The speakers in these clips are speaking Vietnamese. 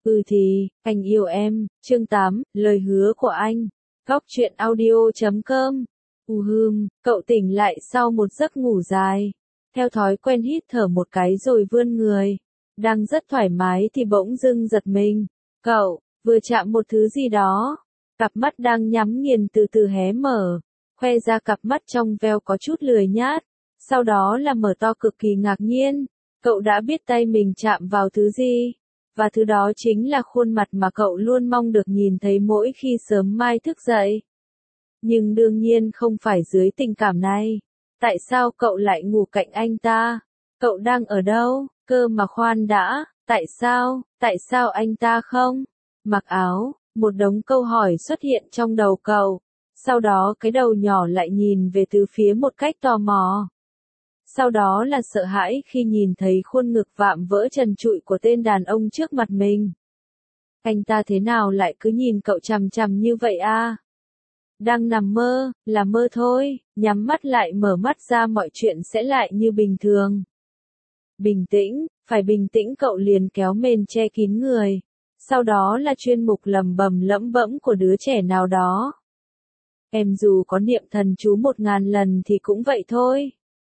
Ừ thì, anh yêu em, chương 8, lời hứa của anh. Góc truyện audio.com. Cậu tỉnh lại sau một giấc ngủ dài. Theo thói quen hít thở một cái rồi vươn người. Đang rất thoải mái thì bỗng dưng giật mình. Cậu, vừa chạm một thứ gì đó. Cặp mắt đang nhắm nghiền từ từ hé mở. Khoe ra cặp mắt trong veo có chút lười nhát. Sau đó là mở to cực kỳ ngạc nhiên. Cậu đã biết tay mình chạm vào thứ gì. Và thứ đó chính là khuôn mặt mà cậu luôn mong được nhìn thấy mỗi khi sớm mai thức dậy. Nhưng đương nhiên không phải dưới tình cảm này. Tại sao cậu lại ngủ cạnh anh ta? Cậu đang ở đâu? Cơ mà khoan đã, tại sao anh ta không mặc áo? Một đống câu hỏi xuất hiện trong đầu cậu. Sau đó cái đầu nhỏ lại nhìn về từ phía một cách tò mò. Sau đó là sợ hãi khi nhìn thấy khuôn ngực vạm vỡ trần trụi của tên đàn ông trước mặt mình. Anh ta thế nào lại cứ nhìn cậu chằm chằm như vậy à? Đang nằm mơ, là mơ thôi, nhắm mắt lại mở mắt ra mọi chuyện sẽ lại như bình thường. Bình tĩnh, phải bình tĩnh, cậu liền kéo mền che kín người. Sau đó là chuyên mục lẩm bẩm lẩm bẩm của đứa trẻ nào đó. Em dù có niệm thần chú 1000 lần thì cũng vậy thôi.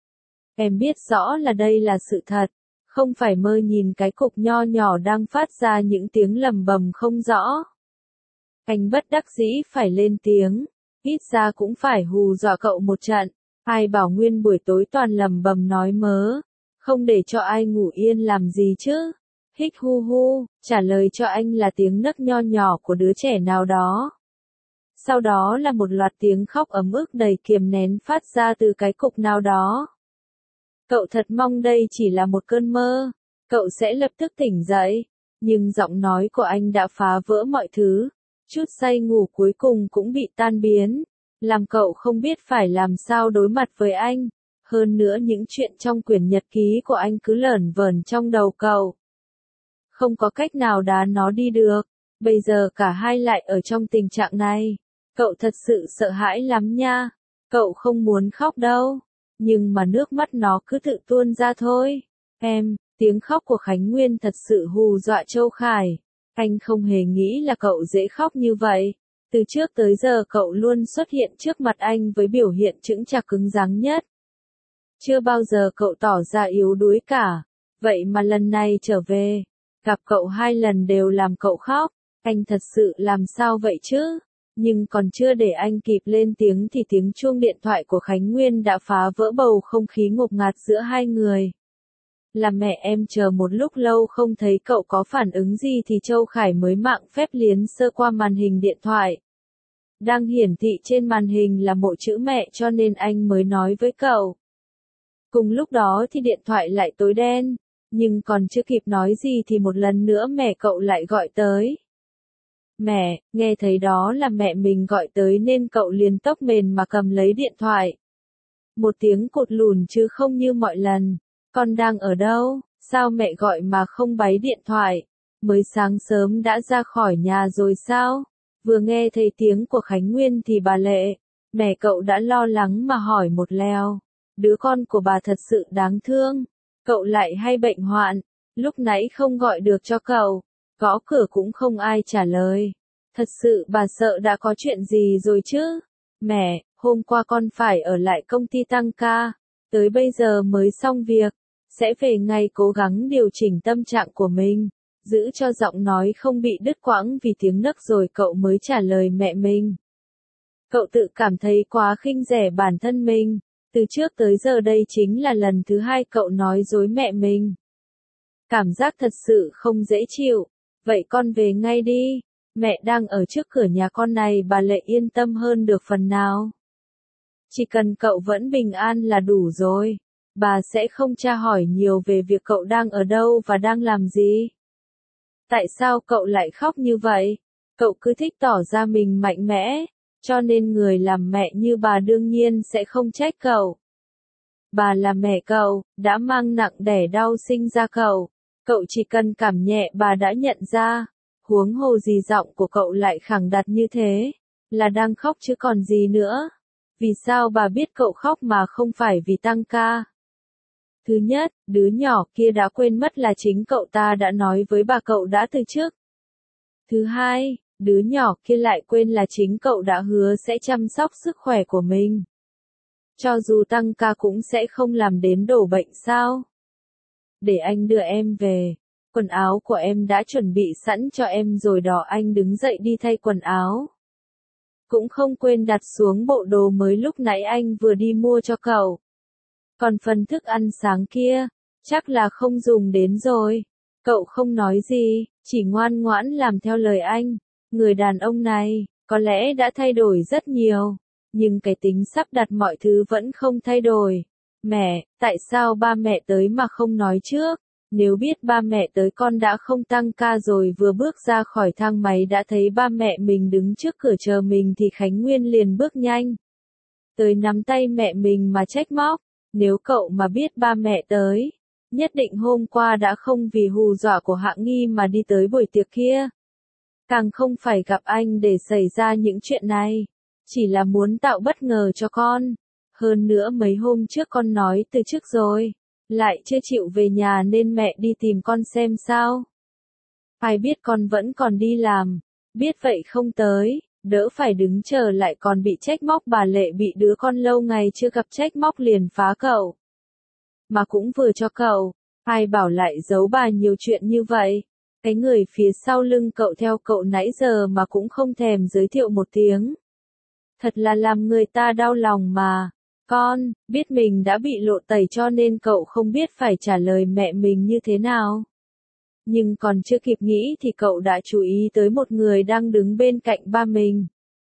Em biết rõ là đây là sự thật, không phải mơ nhìn cái cục nho nhỏ đang phát ra những tiếng lầm bầm không rõ. Anh bất đắc dĩ phải lên tiếng, ít ra cũng phải hù dọa cậu một trận. Ai bảo nguyên buổi tối toàn lầm bầm nói mớ, không để cho ai ngủ yên làm gì chứ. Hích hu hu, trả lời cho anh là tiếng nấc nho nhỏ của đứa trẻ nào đó. Sau đó là một loạt tiếng khóc ấm ức đầy kiềm nén phát ra từ cái cục nào đó. Cậu thật mong đây chỉ là một cơn mơ, cậu sẽ lập tức tỉnh dậy, nhưng giọng nói của anh đã phá vỡ mọi thứ, chút say ngủ cuối cùng cũng bị tan biến, làm cậu không biết phải làm sao đối mặt với anh, hơn nữa những chuyện trong quyển nhật ký của anh cứ lởn vởn trong đầu cậu. Không có cách nào đá nó đi được, bây giờ cả hai lại ở trong tình trạng này, cậu thật sự sợ hãi lắm nha, cậu không muốn khóc đâu. Nhưng mà nước mắt nó cứ tự tuôn ra thôi. Tiếng khóc của Khánh Nguyên thật sự hù dọa Châu Khải. Anh không hề nghĩ là cậu dễ khóc như vậy. Từ trước tới giờ cậu luôn xuất hiện trước mặt anh với biểu hiện chững chạc cứng rắn nhất. Chưa bao giờ cậu tỏ ra yếu đuối cả. Vậy mà lần này trở về, gặp cậu 2 lần đều làm cậu khóc. Anh thật sự làm sao vậy chứ? Nhưng còn chưa để anh kịp lên tiếng thì tiếng chuông điện thoại của Khánh Nguyên đã phá vỡ bầu không khí ngột ngạt giữa hai người. Là mẹ em chờ một lúc lâu không thấy cậu có phản ứng gì thì Châu Khải mới mạng phép liến sơ qua màn hình điện thoại. Đang hiển thị trên màn hình là một chữ mẹ cho nên anh mới nói với cậu. Cùng lúc đó thì điện thoại lại tối đen, nhưng còn chưa kịp nói gì thì một lần nữa mẹ cậu lại gọi tới. Mẹ, nghe thấy đó là mẹ mình gọi tới nên cậu liền tốc mền mà cầm lấy điện thoại. Một tiếng cột lùn chứ không như mọi lần. Con đang ở đâu? Sao mẹ gọi mà không bái điện thoại? Mới sáng sớm đã ra khỏi nhà rồi sao? Vừa nghe thấy tiếng của Khánh Nguyên thì bà Lệ, mẹ cậu đã lo lắng mà hỏi một lèo. Đứa con của bà thật sự đáng thương. Cậu lại hay bệnh hoạn. Lúc nãy không gọi được cho cậu. Gõ cửa cũng không ai trả lời. Thật sự bà sợ đã có chuyện gì rồi chứ? Mẹ, hôm qua con phải ở lại công ty tăng ca. Tới bây giờ mới xong việc. Sẽ về ngay cố gắng điều chỉnh tâm trạng của mình. Giữ cho giọng nói không bị đứt quãng vì tiếng nấc rồi cậu mới trả lời mẹ mình. Cậu tự cảm thấy quá khinh rẻ bản thân mình. Từ trước tới giờ đây chính là lần thứ 2 cậu nói dối mẹ mình. Cảm giác thật sự không dễ chịu. Vậy con về ngay đi, mẹ đang ở trước cửa nhà con này, bà Lệ yên tâm hơn được phần nào. Chỉ cần cậu vẫn bình an là đủ rồi, bà sẽ không tra hỏi nhiều về việc cậu đang ở đâu và đang làm gì. Tại sao cậu lại khóc như vậy? Cậu cứ thích tỏ ra mình mạnh mẽ, cho nên người làm mẹ như bà đương nhiên sẽ không trách cậu. Bà là mẹ cậu, đã mang nặng đẻ đau sinh ra cậu. Cậu chỉ cần cảm nhẹ bà đã nhận ra, huống hồ gì giọng của cậu lại khẳng đặt như thế, là đang khóc chứ còn gì nữa. Vì sao bà biết cậu khóc mà không phải vì tăng ca? Thứ nhất, đứa nhỏ kia đã quên mất là chính cậu ta đã nói với bà cậu đã từ trước. Thứ hai, đứa nhỏ kia lại quên là chính cậu đã hứa sẽ chăm sóc sức khỏe của mình. Cho dù tăng ca cũng sẽ không làm đến đổ bệnh sao? Để anh đưa em về. Quần áo của em đã chuẩn bị sẵn cho em rồi đó, anh đứng dậy đi thay quần áo. Cũng không quên đặt xuống bộ đồ mới lúc nãy anh vừa đi mua cho cậu. Còn phần thức ăn sáng kia, chắc là không dùng đến rồi. Cậu không nói gì, chỉ ngoan ngoãn làm theo lời anh. Người đàn ông này, có lẽ đã thay đổi rất nhiều, nhưng cái tính sắp đặt mọi thứ vẫn không thay đổi. Mẹ, tại sao ba mẹ tới mà không nói trước? Nếu biết ba mẹ tới con đã không tăng ca rồi, vừa bước ra khỏi thang máy đã thấy ba mẹ mình đứng trước cửa chờ mình thì Khánh Nguyên liền bước nhanh tới nắm tay mẹ mình mà trách móc. Nếu cậu mà biết ba mẹ tới, nhất định hôm qua đã không vì hù dọa của Hạng Nghi mà đi tới buổi tiệc kia. Càng không phải gặp anh để xảy ra những chuyện này. Chỉ là muốn tạo bất ngờ cho con. Hơn nữa mấy hôm trước con nói từ trước rồi, lại chưa chịu về nhà nên mẹ đi tìm con xem sao. Ai biết con vẫn còn đi làm, biết vậy không tới, đỡ phải đứng chờ lại còn bị trách móc. Bà Lệ bị đứa con lâu ngày chưa gặp trách móc liền phá cậu. Mà cũng vừa cho cậu, ai bảo lại giấu bà nhiều chuyện như vậy. Cái người phía sau lưng cậu theo cậu nãy giờ mà cũng không thèm giới thiệu một tiếng. Thật là làm người ta đau lòng mà. Con, biết mình đã bị lộ tẩy cho nên cậu không biết phải trả lời mẹ mình như thế nào. Nhưng còn chưa kịp nghĩ thì cậu đã chú ý tới một người đang đứng bên cạnh ba mình.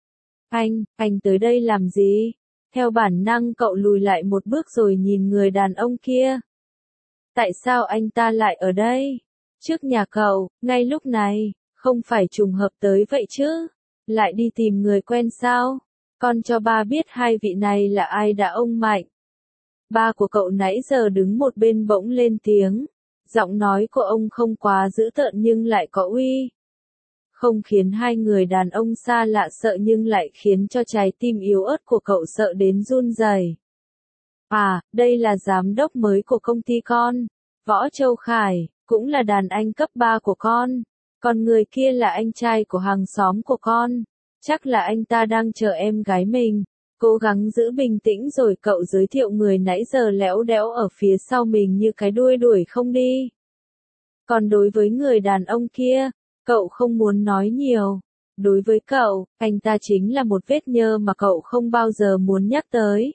Anh tới đây làm gì? Theo bản năng cậu lùi lại một bước rồi nhìn người đàn ông kia. Tại sao anh ta lại ở đây? Trước nhà cậu, ngay lúc này, không phải trùng hợp tới vậy chứ? Lại đi tìm người quen sao? Con cho ba biết hai vị này là ai đã, ông Mạnh. Ba của cậu nãy giờ đứng một bên bỗng lên tiếng. Giọng nói của ông không quá dữ tợn nhưng lại có uy. Không khiến hai người đàn ông xa lạ sợ nhưng lại khiến cho trái tim yếu ớt của cậu sợ đến run rẩy. À, đây là giám đốc mới của công ty con. Võ Châu Khải, cũng là đàn anh cấp 3 của con. Còn người kia là anh trai của hàng xóm của con. Chắc là anh ta đang chờ em gái mình. Cố gắng giữ bình tĩnh rồi cậu giới thiệu người nãy giờ léo đéo ở phía sau mình như cái đuôi đuổi không đi. Còn đối với người đàn ông kia, cậu không muốn nói nhiều. Đối với cậu, anh ta chính là một vết nhơ mà cậu không bao giờ muốn nhắc tới.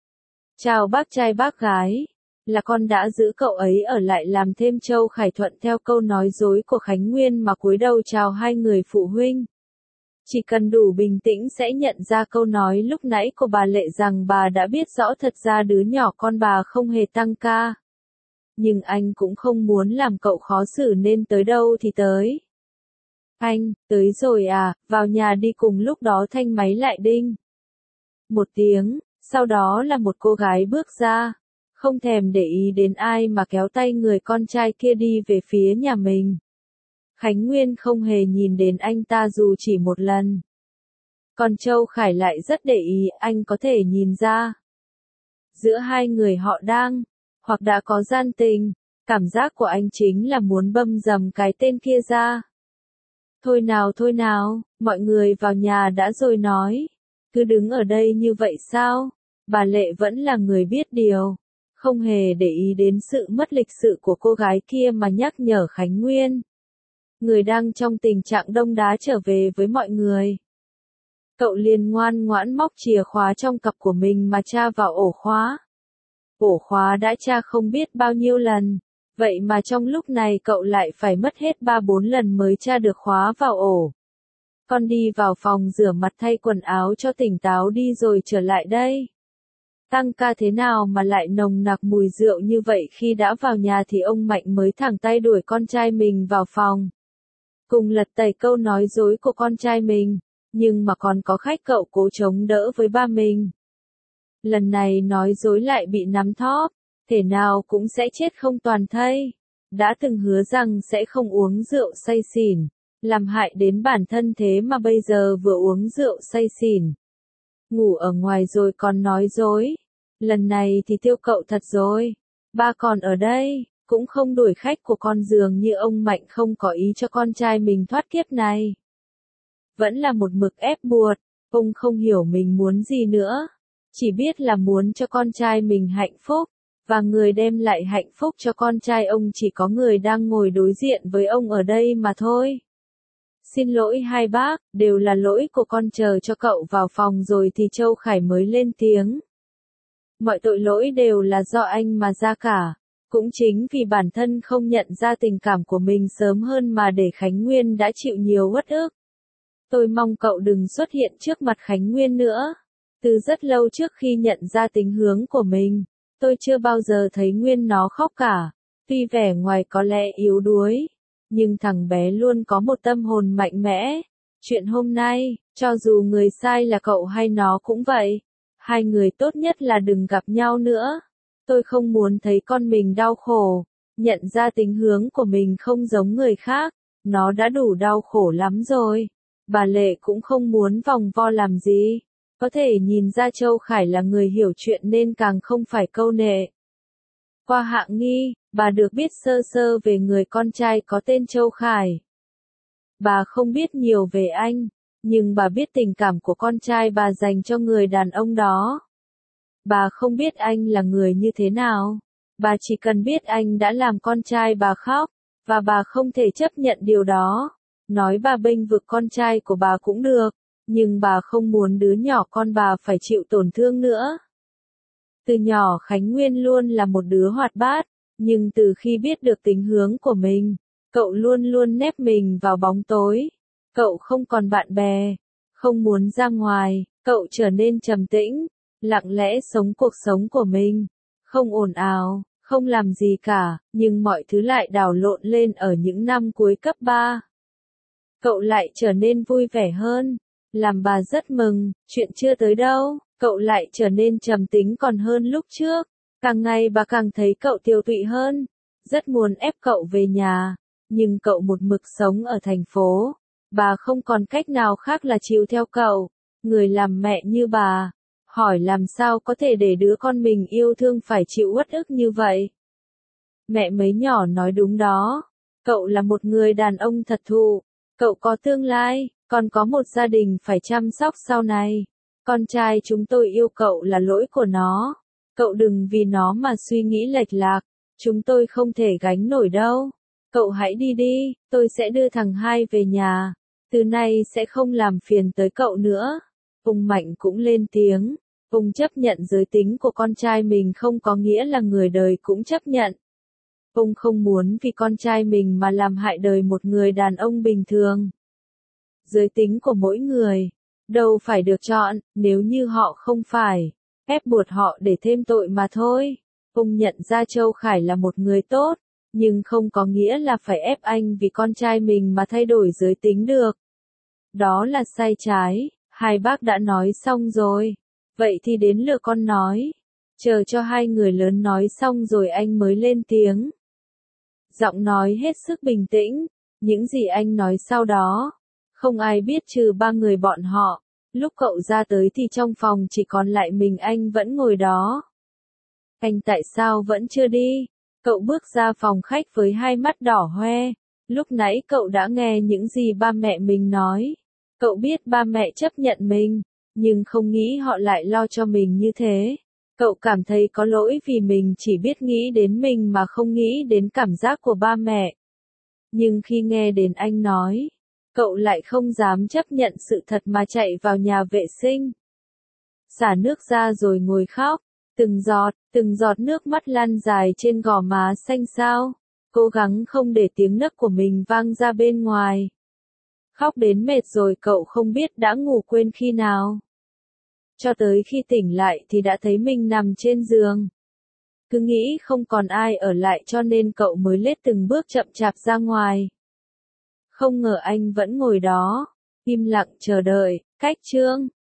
Chào bác trai bác gái. Là con đã giữ cậu ấy ở lại làm thêm. Châu Khải thuận theo câu nói dối của Khánh Nguyên mà cúi đầu chào hai người phụ huynh. Chỉ cần đủ bình tĩnh sẽ nhận ra câu nói lúc nãy của bà Lệ rằng bà đã biết rõ thật ra đứa nhỏ con bà không hề tăng ca. Nhưng anh cũng không muốn làm cậu khó xử nên tới đâu thì tới. Anh, tới rồi à, vào nhà đi. Cùng lúc đó thanh máy lại đinh. Một tiếng, sau đó là một cô gái bước ra. Không thèm để ý đến ai mà kéo tay người con trai kia đi về phía nhà mình. Khánh Nguyên không hề nhìn đến anh ta dù chỉ một lần. Còn Châu Khải lại rất để ý, anh có thể nhìn ra. Giữa hai người họ đang, hoặc đã có gian tình, cảm giác của anh chính là muốn băm dầm cái tên kia ra. Thôi nào, mọi người vào nhà đã rồi nói. Cứ đứng ở đây như vậy sao? Bà Lệ vẫn là người biết điều. Không hề để ý đến sự mất lịch sự của cô gái kia mà nhắc nhở Khánh Nguyên. Người đang trong tình trạng đông đá trở về với mọi người. Cậu liền ngoan ngoãn móc chìa khóa trong cặp của mình mà tra vào ổ khóa. Ổ khóa đã tra không biết bao nhiêu lần, vậy mà trong lúc này cậu lại phải mất hết 3-4 lần mới tra được khóa vào ổ. Con đi vào phòng rửa mặt thay quần áo cho tỉnh táo đi rồi trở lại đây. Tăng ca thế nào mà lại nồng nặc mùi rượu như vậy? Khi đã vào nhà thì ông Mạnh mới thẳng tay đuổi con trai mình vào phòng. Cùng lật tẩy câu nói dối của con trai mình, nhưng mà còn có khách cậu cố chống đỡ với ba mình. Lần này nói dối lại bị nắm thóp, thể nào cũng sẽ chết không toàn thây. Đã từng hứa rằng sẽ không uống rượu say xỉn, làm hại đến bản thân thế mà bây giờ vừa uống rượu say xỉn. Ngủ ở ngoài rồi còn nói dối. Lần này thì tiêu cậu thật rồi. Ba còn ở đây, cũng không đuổi khách của con, dường như ông Mạnh không có ý cho con trai mình thoát kiếp này. Vẫn là một mực ép buộc, ông không hiểu mình muốn gì nữa. Chỉ biết là muốn cho con trai mình hạnh phúc, và người đem lại hạnh phúc cho con trai ông chỉ có người đang ngồi đối diện với ông ở đây mà thôi. Xin lỗi hai bác, đều là lỗi của con, chờ cho cậu vào phòng rồi thì Châu Khải mới lên tiếng. Mọi tội lỗi đều là do anh mà ra cả. Cũng chính vì bản thân không nhận ra tình cảm của mình sớm hơn mà để Khánh Nguyên đã chịu nhiều uất ức. Tôi mong cậu đừng xuất hiện trước mặt Khánh Nguyên nữa. Từ rất lâu trước khi nhận ra tính hướng của mình, tôi chưa bao giờ thấy Nguyên nó khóc cả. Tuy vẻ ngoài có lẽ yếu đuối, nhưng thằng bé luôn có một tâm hồn mạnh mẽ. Chuyện hôm nay, cho dù người sai là cậu hay nó cũng vậy. Hai người tốt nhất là đừng gặp nhau nữa. Tôi không muốn thấy con mình đau khổ. Nhận ra tính hướng của mình không giống người khác, nó đã đủ đau khổ lắm rồi. Bà Lệ cũng không muốn vòng vo làm gì. Có thể nhìn ra Châu Khải là người hiểu chuyện nên càng không phải câu nệ. Qua hạng nghi, bà được biết sơ sơ về người con trai có tên Châu Khải. Bà không biết nhiều về anh, nhưng bà biết tình cảm của con trai bà dành cho người đàn ông đó. Bà không biết anh là người như thế nào. Bà chỉ cần biết anh đã làm con trai bà khóc, và bà không thể chấp nhận điều đó. Nói bà bênh vực con trai của bà cũng được, nhưng bà không muốn đứa nhỏ con bà phải chịu tổn thương nữa. Từ nhỏ Khánh Nguyên luôn là một đứa hoạt bát, nhưng từ khi biết được tính hướng của mình, cậu luôn luôn nép mình vào bóng tối. Cậu không còn bạn bè, không muốn ra ngoài, cậu trở nên trầm tĩnh, lặng lẽ sống cuộc sống của mình, không ồn ào, không làm gì cả, nhưng mọi thứ lại đảo lộn lên ở những năm cuối cấp 3. Cậu lại trở nên vui vẻ hơn, làm bà rất mừng, chuyện chưa tới đâu, cậu lại trở nên trầm tính còn hơn lúc trước. Càng ngày bà càng thấy cậu tiều tụy hơn, rất muốn ép cậu về nhà, nhưng cậu một mực sống ở thành phố. Bà không còn cách nào khác là chiều theo cậu. Người làm mẹ như bà, hỏi làm sao có thể để đứa con mình yêu thương phải chịu uất ức như vậy. Mẹ mấy nhỏ nói đúng đó, cậu là một người đàn ông thật thụ, cậu có tương lai, còn có một gia đình phải chăm sóc sau này. Con trai chúng tôi yêu cậu là lỗi của nó, cậu đừng vì nó mà suy nghĩ lệch lạc, chúng tôi không thể gánh nổi đâu. Cậu hãy đi đi, tôi sẽ đưa thằng hai về nhà, từ nay sẽ không làm phiền tới cậu nữa. Ông Mạnh cũng lên tiếng, ông chấp nhận giới tính của con trai mình không có nghĩa là người đời cũng chấp nhận. Ông không muốn vì con trai mình mà làm hại đời một người đàn ông bình thường. Giới tính của mỗi người, đâu phải được chọn, nếu như họ không phải, ép buộc họ để thêm tội mà thôi. Ông nhận ra Châu Khải là một người tốt, nhưng không có nghĩa là phải ép anh vì con trai mình mà thay đổi giới tính được. Đó là sai trái, hai bác đã nói xong rồi. Vậy thì đến lượt con nói. Chờ cho hai người lớn nói xong rồi anh mới lên tiếng. Giọng nói hết sức bình tĩnh, những gì anh nói sau đó, không ai biết trừ ba người bọn họ. Lúc cậu ra tới thì trong phòng chỉ còn lại mình anh vẫn ngồi đó. Anh tại sao vẫn chưa đi? Cậu bước ra phòng khách với hai mắt đỏ hoe. Lúc nãy cậu đã nghe những gì ba mẹ mình nói. Cậu biết ba mẹ chấp nhận mình, nhưng không nghĩ họ lại lo cho mình như thế. Cậu cảm thấy có lỗi vì mình chỉ biết nghĩ đến mình mà không nghĩ đến cảm giác của ba mẹ. Nhưng khi nghe đến anh nói, cậu lại không dám chấp nhận sự thật mà chạy vào nhà vệ sinh. Xả nước ra rồi ngồi khóc, từng giọt nước mắt lăn dài trên gò má xanh xao, cố gắng không để tiếng nấc của mình vang ra bên ngoài. Khóc đến mệt rồi cậu không biết đã ngủ quên khi nào. Cho tới khi tỉnh lại thì đã thấy mình nằm trên giường. Cứ nghĩ không còn ai ở lại cho nên cậu mới lết từng bước chậm chạp ra ngoài. Không ngờ anh vẫn ngồi đó, im lặng chờ đợi. Cách chương